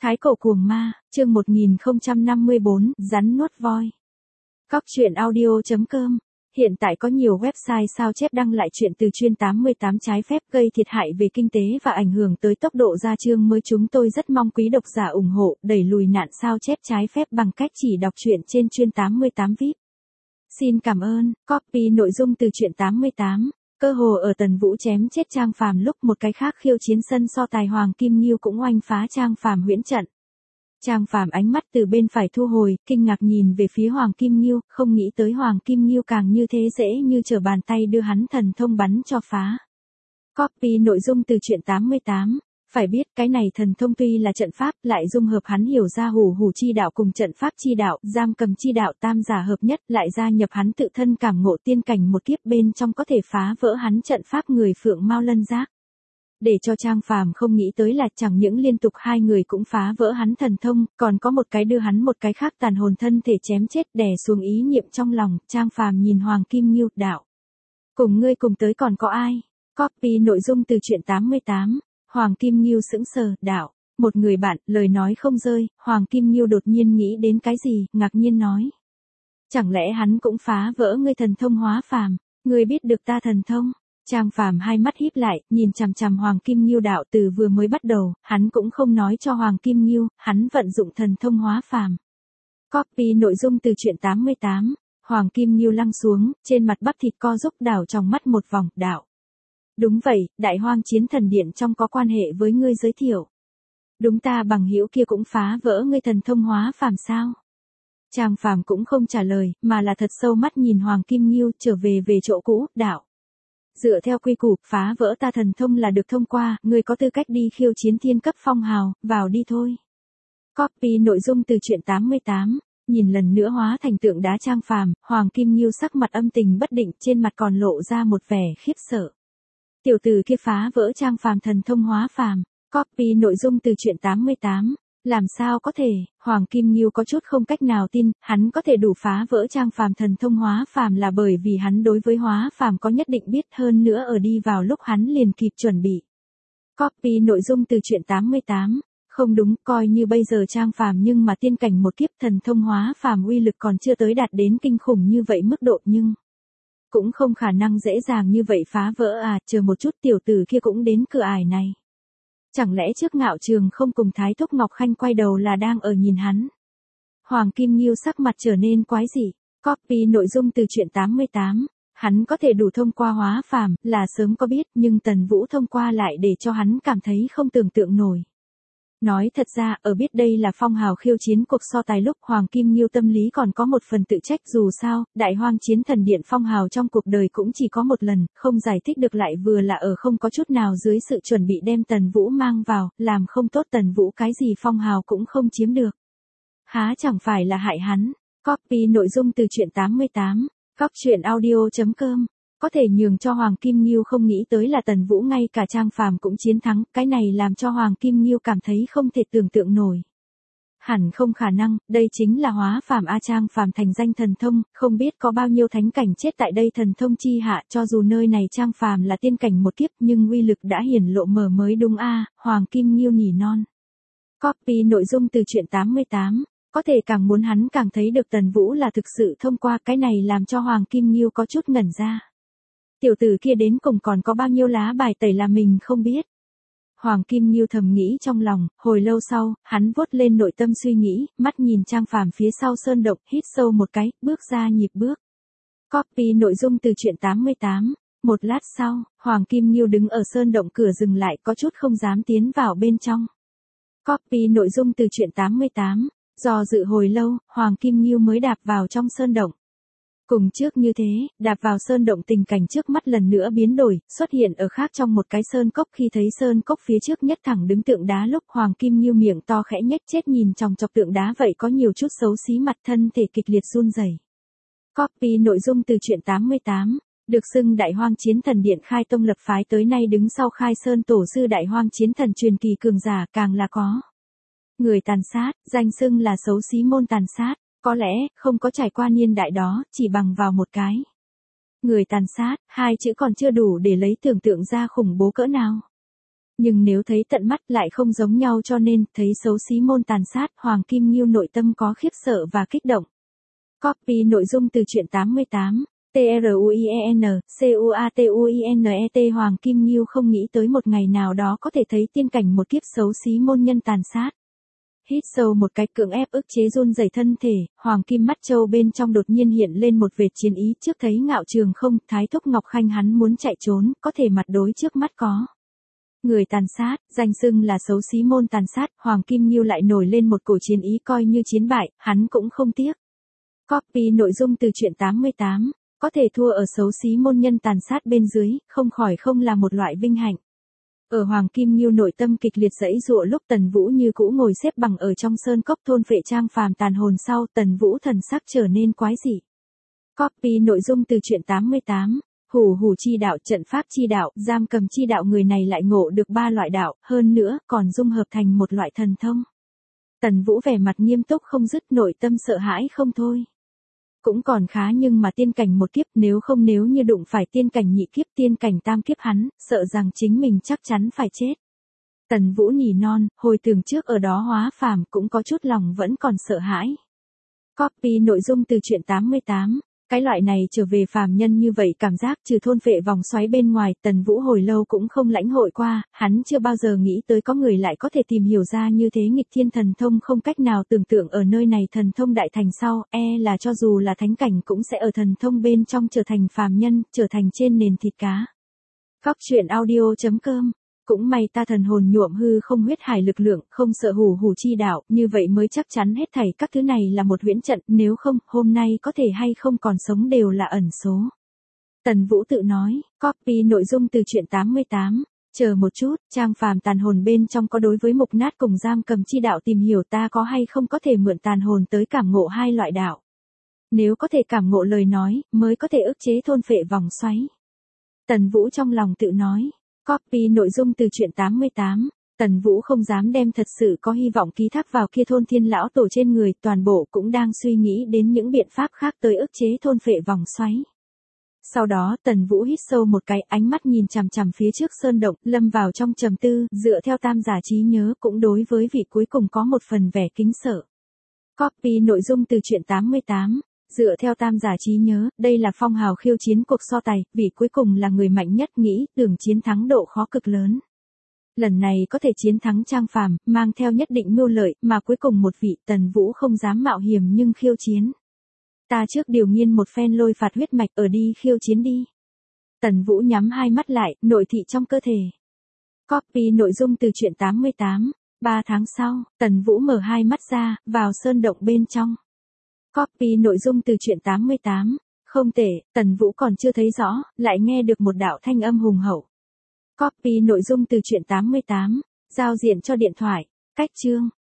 Thái cổ cuồng ma, chương 1054, rắn nuốt voi. Cóc truyện audio.com. Hiện tại có nhiều website sao chép đăng lại chuyện từ chuyên 88 trái phép gây thiệt hại về kinh tế và ảnh hưởng tới tốc độ ra chương mới. Chúng tôi rất mong quý độc giả ủng hộ, đẩy lùi nạn sao chép trái phép bằng cách chỉ đọc truyện trên chuyên 88 VIP. Xin cảm ơn. Copy nội dung từ truyện 88. Cơ hồ ở Tần Vũ chém chết Trang Phàm lúc một cái khác khiêu chiến sân so tài Hoàng Kim Nghiêu cũng oanh phá Trang Phàm huyễn trận. Trang Phàm ánh mắt từ bên phải thu hồi, kinh ngạc nhìn về phía Hoàng Kim Nghiêu, không nghĩ tới Hoàng Kim Nghiêu càng như thế dễ như trở bàn tay đưa hắn thần thông bắn cho phá. Copy nội dung từ truyện 88. Phải biết cái này thần thông tuy là trận pháp lại dung hợp hắn hiểu ra hủ hủ chi đạo cùng trận pháp chi đạo, giam cầm chi đạo tam giả hợp nhất lại gia nhập hắn tự thân cảm ngộ tiên cảnh một kiếp bên trong có thể phá vỡ hắn trận pháp người Phượng Mao Lân Giác. Để cho Trang Phàm không nghĩ tới là chẳng những liên tục hai người cũng phá vỡ hắn thần thông, còn có một cái đưa hắn một cái khác tàn hồn thân thể chém chết đè xuống ý niệm trong lòng. Trang Phàm nhìn Hoàng Kim Nghiêu, đạo. Cùng ngươi cùng tới còn có ai? Copy nội dung từ truyện 88. Hoàng Kim Nghiêu sững sờ, đạo. Một người bạn, lời nói không rơi. Hoàng Kim Nghiêu đột nhiên nghĩ đến cái gì, ngạc nhiên nói. Chẳng lẽ hắn cũng phá vỡ ngươi thần thông hóa phàm? Ngươi biết được ta thần thông? Trang Phàm hai mắt híp lại, nhìn chằm chằm Hoàng Kim Nghiêu, đạo. Từ vừa mới bắt đầu, hắn cũng không nói cho Hoàng Kim Nghiêu, hắn vận dụng thần thông hóa phàm. Copy nội dung từ truyện 88. Hoàng Kim Nghiêu lăng xuống, trên mặt bắp thịt co rúm, đảo trong mắt một vòng, đạo. Đúng vậy, Đại Hoang Chiến Thần Điện trong có quan hệ với ngươi giới thiệu. Đúng, ta bằng hữu kia cũng phá vỡ ngươi thần thông hóa phàm sao? Trang Phàm cũng không trả lời, mà là thật sâu mắt nhìn Hoàng Kim Nghiêu, trở về chỗ cũ, đạo. Dựa theo quy củ, phá vỡ ta thần thông là được thông qua, ngươi có tư cách đi khiêu chiến thiên cấp phong hào, vào đi thôi. Copy nội dung từ truyện 88. Nhìn lần nữa hóa thành tượng đá Trang Phàm, Hoàng Kim Nghiêu sắc mặt âm tình bất định, trên mặt còn lộ ra một vẻ khiếp sợ. Tiểu tử kia phá vỡ Trang Phàm thần thông hóa phàm. Copy nội dung từ truyện 88. Làm sao có thể? Hoàng Kim Nghiêu có chút không cách nào tin, hắn có thể đủ phá vỡ Trang Phàm thần thông hóa phàm là bởi vì hắn đối với hóa phàm có nhất định biết, hơn nữa ở đi vào lúc hắn liền kịp chuẩn bị. Copy nội dung từ truyện 88. Không đúng, coi như bây giờ Trang Phàm nhưng mà tiên cảnh một kiếp thần thông hóa phàm uy lực còn chưa tới đạt đến kinh khủng như vậy mức độ, nhưng cũng không khả năng dễ dàng như vậy phá vỡ à. Chờ một chút, tiểu tử kia cũng đến cửa ải này. Chẳng lẽ trước Ngạo Trường không cùng Thái Thúc Ngọc Khanh quay đầu là đang ở nhìn hắn? Hoàng Kim Nghiêu sắc mặt trở nên quái dị. Copy nội dung từ truyện 88. Hắn có thể đủ thông qua hóa phàm, là sớm có biết, nhưng Tần Vũ thông qua lại để cho hắn cảm thấy không tưởng tượng nổi. Nói thật ra, ở biết đây là phong hào khiêu chiến cuộc so tài lúc, Hoàng Kim Nghiêu tâm lý còn có một phần tự trách, dù sao, Đại Hoang Chiến Thần Điện phong hào trong cuộc đời cũng chỉ có một lần, không giải thích được lại vừa là ở không có chút nào dưới sự chuẩn bị đem Tần Vũ mang vào, làm không tốt Tần Vũ cái gì phong hào cũng không chiếm được. Há chẳng phải là hại hắn. Copy nội dung từ truyện 88. Cóc truyện audio.com. Có thể nhường cho Hoàng Kim Nghiêu không nghĩ tới là Tần Vũ ngay cả Trang Phàm cũng chiến thắng, cái này làm cho Hoàng Kim Nghiêu cảm thấy không thể tưởng tượng nổi. Hẳn không khả năng, đây chính là hóa phàm a. Trang Phàm thành danh thần thông, không biết có bao nhiêu thánh cảnh chết tại đây thần thông chi hạ, cho dù nơi này Trang Phàm là tiên cảnh một kiếp nhưng uy lực đã hiển lộ mờ mới đúng a. Hoàng Kim Nghiêu nỉ non. Copy nội dung từ truyện 88. Có thể càng muốn hắn càng thấy được Tần Vũ là thực sự thông qua, cái này làm cho Hoàng Kim Nghiêu có chút ngẩn ra. Tiểu tử kia đến cùng còn có bao nhiêu lá bài tẩy là mình không biết. Hoàng Kim Nghiêu thầm nghĩ trong lòng, hồi lâu sau, hắn vuốt lên nội tâm suy nghĩ, mắt nhìn Trang Phàm phía sau sơn động, hít sâu một cái, bước ra nhịp bước. Copy nội dung từ truyện 88. Một lát sau, Hoàng Kim Nghiêu đứng ở sơn động cửa dừng lại, có chút không dám tiến vào bên trong. Copy nội dung từ truyện 88. Do dự hồi lâu, Hoàng Kim Nghiêu mới đạp vào trong sơn động. Cùng trước như thế, đạp vào sơn động tình cảnh trước mắt lần nữa biến đổi, xuất hiện ở khác trong một cái sơn cốc. Khi thấy sơn cốc phía trước nhất thẳng đứng tượng đá lúc, Hoàng Kim Nghiêu miệng to khẽ nhếch chết nhìn chòng chọc tượng đá vậy có nhiều chút xấu xí, mặt thân thể kịch liệt run rẩy. Copy nội dung từ truyện 88. Được xưng Đại Hoang Chiến Thần Điện khai tông lập phái tới nay đứng sau khai sơn tổ sư Đại Hoang Chiến Thần truyền kỳ cường giả, càng là có người tàn sát, danh xưng là xấu xí môn tàn sát. Có lẽ, không có trải qua niên đại đó, chỉ bằng vào một cái người tàn sát, hai chữ còn chưa đủ để lấy tưởng tượng ra khủng bố cỡ nào. Nhưng nếu thấy tận mắt lại không giống nhau, cho nên thấy xấu xí môn tàn sát, Hoàng Kim Nghiêu nội tâm có khiếp sợ và kích động. Copy nội dung từ truyện 88. TRUIEN, CUATUINET. Hoàng Kim Nghiêu không nghĩ tới một ngày nào đó có thể thấy tiên cảnh một kiếp xấu xí môn nhân tàn sát. Hít sâu một cái, cưỡng ép ức chế run rẩy thân thể, Hoàng Kim mắt châu bên trong đột nhiên hiện lên một vệt chiến ý, trước thấy Ngạo Trường Không, Thái Thúc Ngọc Khanh hắn muốn chạy trốn, có thể mặt đối trước mắt có người tàn sát, danh xưng là xấu xí môn tàn sát, Hoàng Kim Nghiêu lại nổi lên một cổ chiến ý, coi như chiến bại, hắn cũng không tiếc. Copy nội dung từ truyện 88. Có thể thua ở xấu xí môn nhân tàn sát bên dưới, không khỏi không là một loại vinh hạnh. Ở Hoàng Kim Nghiêu nội tâm kịch liệt giãy giụa lúc Tần Vũ như cũ ngồi xếp bằng ở trong sơn cốc thôn phệ Trang Phàm tàn hồn sau, Tần Vũ thần sắc trở nên quái dị. Copy nội dung từ truyện 88. Hủ hủ chi đạo, trận pháp chi đạo, giam cầm chi đạo, người này lại ngộ được 3 loại đạo, hơn nữa còn dung hợp thành một loại thần thông. Tần Vũ vẻ mặt nghiêm túc không dứt, nội tâm sợ hãi không thôi. Cũng còn khá, nhưng mà tiên cảnh một kiếp, nếu như đụng phải tiên cảnh nhị kiếp, tiên cảnh tam kiếp, hắn sợ rằng chính mình chắc chắn phải chết. Tần Vũ nỉ non, hồi tưởng trước ở đó hóa phàm cũng có chút lòng vẫn còn sợ hãi. Copy nội dung từ truyện 88. Cái loại này trở về phàm nhân như vậy cảm giác, trừ thôn phệ vòng xoáy bên ngoài, Tần Vũ hồi lâu cũng không lãnh hội qua, hắn chưa bao giờ nghĩ tới có người lại có thể tìm hiểu ra như thế nghịch thiên thần thông, không cách nào tưởng tượng ở nơi này thần thông đại thành sau, là cho dù là thánh cảnh cũng sẽ ở thần thông bên trong trở thành phàm nhân, trở thành trên nền thịt cá. Góc truyện audio.com. Cũng may ta thần hồn nhuộm hư không huyết hải lực lượng, không sợ hủ hủ chi đạo, như vậy mới chắc chắn hết thảy các thứ này là một huyễn trận, nếu không, hôm nay có thể hay không còn sống đều là ẩn số. Tần Vũ tự nói. Copy nội dung từ truyện 88. Chờ một chút, Trang Phàm tàn hồn bên trong có đối với mục nát cùng giam cầm chi đạo tìm hiểu, ta có hay không có thể mượn tàn hồn tới cảm ngộ hai loại đạo. Nếu có thể cảm ngộ lời nói, mới có thể ức chế thôn phệ vòng xoáy. Tần Vũ trong lòng tự nói. Copy nội dung từ truyện 88. Tần Vũ không dám đem thật sự có hy vọng ký thác vào kia thôn thiên lão tổ trên người, toàn bộ cũng đang suy nghĩ đến những biện pháp khác tới ức chế thôn phệ vòng xoáy. Sau đó Tần Vũ hít sâu một cái, ánh mắt nhìn chằm chằm phía trước sơn động, lâm vào trong trầm tư, dựa theo tam giả trí nhớ cũng đối với vị cuối cùng có một phần vẻ kính sợ. Copy nội dung từ truyện 88. Dựa theo tam giả trí nhớ, đây là phong hào khiêu chiến cuộc so tài, vị cuối cùng là người mạnh nhất, nghĩ tưởng chiến thắng độ khó cực lớn. Lần này có thể chiến thắng Trang Phàm, mang theo nhất định mưu lợi, mà cuối cùng một vị, Tần Vũ không dám mạo hiểm nhưng khiêu chiến. Ta trước điều nghiên một phen lôi phạt huyết mạch, ở đi khiêu chiến đi. Tần Vũ nhắm hai mắt lại, nội thị trong cơ thể. Copy nội dung từ truyện 88. 3 tháng sau, Tần Vũ mở hai mắt ra, vào sơn động bên trong. Copy nội dung từ truyện 88. Không tệ, Tần Vũ còn chưa thấy rõ, lại nghe được một đạo thanh âm hùng hậu. Copy nội dung từ truyện 88. Giao diện cho điện thoại. Cách chương.